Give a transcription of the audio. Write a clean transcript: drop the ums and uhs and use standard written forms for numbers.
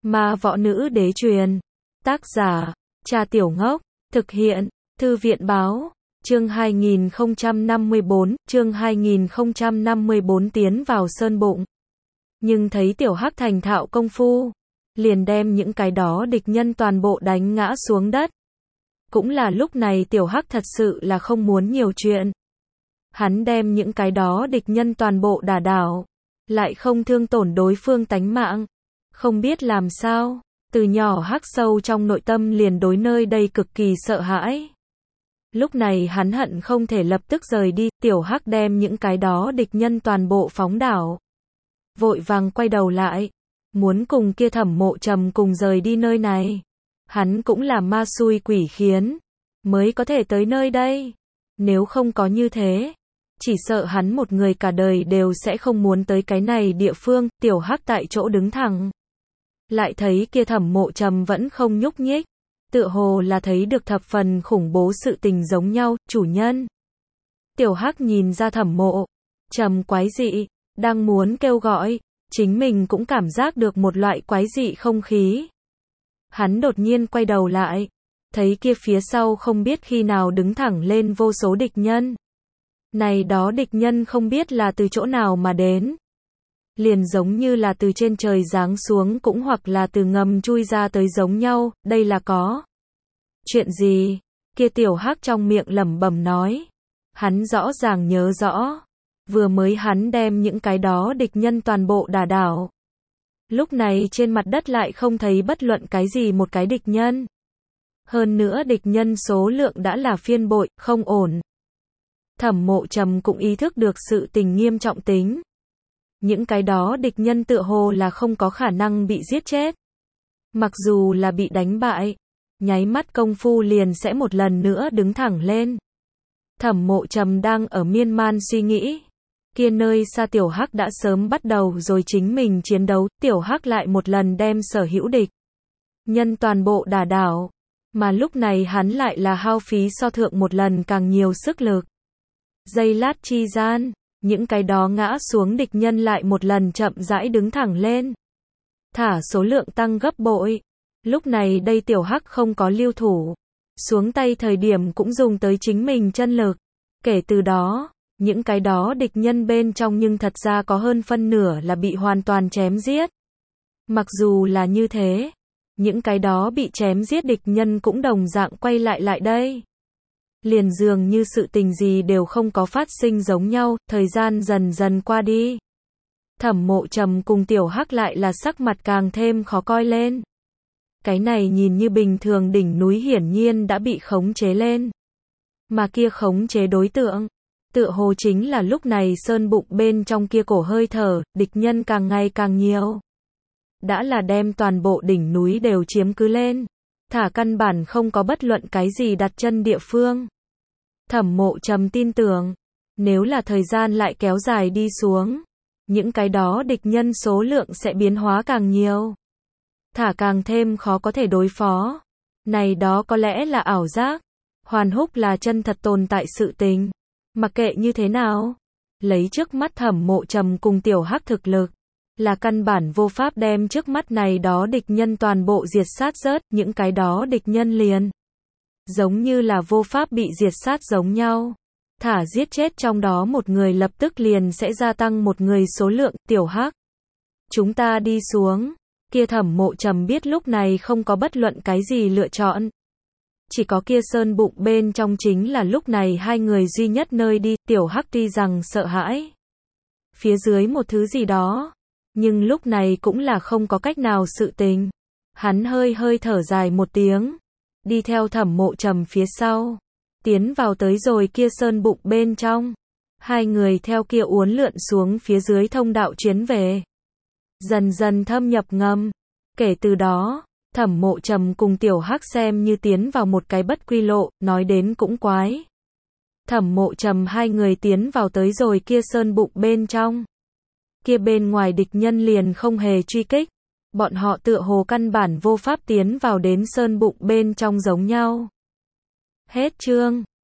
Ma võ nữ đế truyền. Tác giả, Cha Tiểu Ngốc. Thực hiện, Thư viện báo. Chương 2054 tiến vào sơn bụng. Nhưng thấy Tiểu Hắc thành thạo công phu, liền đem những cái đó địch nhân toàn bộ đánh ngã xuống đất. Cũng là lúc này Tiểu Hắc thật sự là không muốn nhiều chuyện. Hắn đem những cái đó địch nhân toàn bộ đả đảo, lại không thương tổn đối phương tánh mạng. Không biết làm sao, từ nhỏ Hắc sâu trong nội tâm liền đối nơi đây cực kỳ sợ hãi. Lúc này hắn hận không thể lập tức rời đi. Tiểu Hắc đem những cái đó địch nhân toàn bộ phóng đảo, vội vàng quay đầu lại, muốn cùng kia Thẩm Mộ Trầm cùng rời đi nơi này. Hắn cũng là ma xui quỷ khiến, mới có thể tới nơi đây. Nếu không có như thế, chỉ sợ hắn một người cả đời đều sẽ không muốn tới cái này địa phương. Tiểu Hắc tại chỗ đứng thẳng, lại thấy kia Thẩm Mộ Trầm vẫn không nhúc nhích, tựa hồ là thấy được thập phần khủng bố sự tình giống nhau. Chủ nhân. Tiểu Hắc nhìn ra Thẩm Mộ Trầm quái dị, đang muốn kêu gọi, chính mình cũng cảm giác được một loại quái dị không khí. Hắn đột nhiên quay đầu lại, thấy kia phía sau không biết khi nào đứng thẳng lên vô số địch nhân. Này đó địch nhân không biết là từ chỗ nào mà đến, liền giống như là từ trên trời giáng xuống cũng hoặc là từ ngầm chui ra tới giống nhau. Đây là có chuyện gì? Kia Tiểu Hắc trong miệng lẩm bẩm nói. Hắn rõ ràng nhớ rõ, vừa mới hắn đem những cái đó địch nhân toàn bộ đả đảo. Lúc này trên mặt đất lại không thấy bất luận cái gì một cái địch nhân. Hơn nữa địch nhân số lượng đã là phiên bội, không ổn. Thẩm Mộ Trầm cũng ý thức được sự tình nghiêm trọng tính. Những cái đó địch nhân tựa hồ là không có khả năng bị giết chết. Mặc dù là bị đánh bại, nháy mắt công phu liền sẽ một lần nữa đứng thẳng lên. Thẩm Mộ Trầm đang ở miên man suy nghĩ. Kia nơi xa Tiểu Hắc đã sớm bắt đầu rồi chính mình chiến đấu. Tiểu Hắc lại một lần đem sở hữu địch nhân toàn bộ đả đảo, mà lúc này hắn lại là hao phí so thượng một lần càng nhiều sức lực. Giây lát chi gian, những cái đó ngã xuống địch nhân lại một lần chậm rãi đứng thẳng lên, thả số lượng tăng gấp bội. Lúc này đây Tiểu Hắc không có lưu thủ, xuống tay thời điểm cũng dùng tới chính mình chân lực. Kể từ đó, những cái đó địch nhân bên trong nhưng thật ra có hơn phân nửa là bị hoàn toàn chém giết. Mặc dù là như thế, những cái đó bị chém giết địch nhân cũng đồng dạng quay lại đây. Liền dường như sự tình gì đều không có phát sinh giống nhau. Thời gian dần dần qua đi, Thẩm Mộ Trầm cùng Tiểu Hắc lại là sắc mặt càng thêm khó coi lên. Cái này nhìn như bình thường đỉnh núi hiển nhiên đã bị khống chế lên. Mà kia khống chế đối tượng, tựa hồ chính là lúc này sơn bụng bên trong kia cổ hơi thở. Địch nhân càng ngày càng nhiều, đã là đem toàn bộ đỉnh núi đều chiếm cứ lên, thả căn bản không có bất luận cái gì đặt chân địa phương. Thẩm Mộ Trầm tin tưởng, nếu là thời gian lại kéo dài đi xuống, những cái đó địch nhân số lượng sẽ biến hóa càng nhiều, thả càng thêm khó có thể đối phó. Này đó có lẽ là ảo giác, Hoàn Húc là chân thật tồn tại sự tình. Mặc kệ như thế nào, lấy trước mắt Thẩm Mộ Trầm cùng Tiểu Hắc thực lực, là căn bản vô pháp đem trước mắt này đó địch nhân toàn bộ diệt sát rớt. Những cái đó địch nhân liền giống như là vô pháp bị diệt sát giống nhau, thả giết chết trong đó một người lập tức liền sẽ gia tăng một người số lượng. Tiểu Hắc, chúng ta đi xuống. Kia Thẩm Mộ Trầm biết lúc này không có bất luận cái gì lựa chọn, chỉ có kia sơn bụng bên trong chính là lúc này hai người duy nhất nơi đi. Tiểu Hắc tuy rằng sợ hãi phía dưới một thứ gì đó, nhưng lúc này cũng là không có cách nào sự tình. Hắn hơi thở dài một tiếng, đi theo Thẩm Mộ Trầm phía sau, tiến vào tới rồi kia sơn bụng bên trong. Hai người theo kia uốn lượn xuống phía dưới thông đạo chuyến về, dần dần thâm nhập ngầm. Kể từ đó, Thẩm Mộ Trầm cùng Tiểu Hắc xem như tiến vào một cái bất quy lộ. Nói đến cũng quái, Thẩm Mộ Trầm hai người tiến vào tới rồi kia sơn bụng bên trong, kia bên ngoài địch nhân liền không hề truy kích, bọn họ tựa hồ căn bản vô pháp tiến vào đến sơn bụng bên trong giống nhau. Hết chương.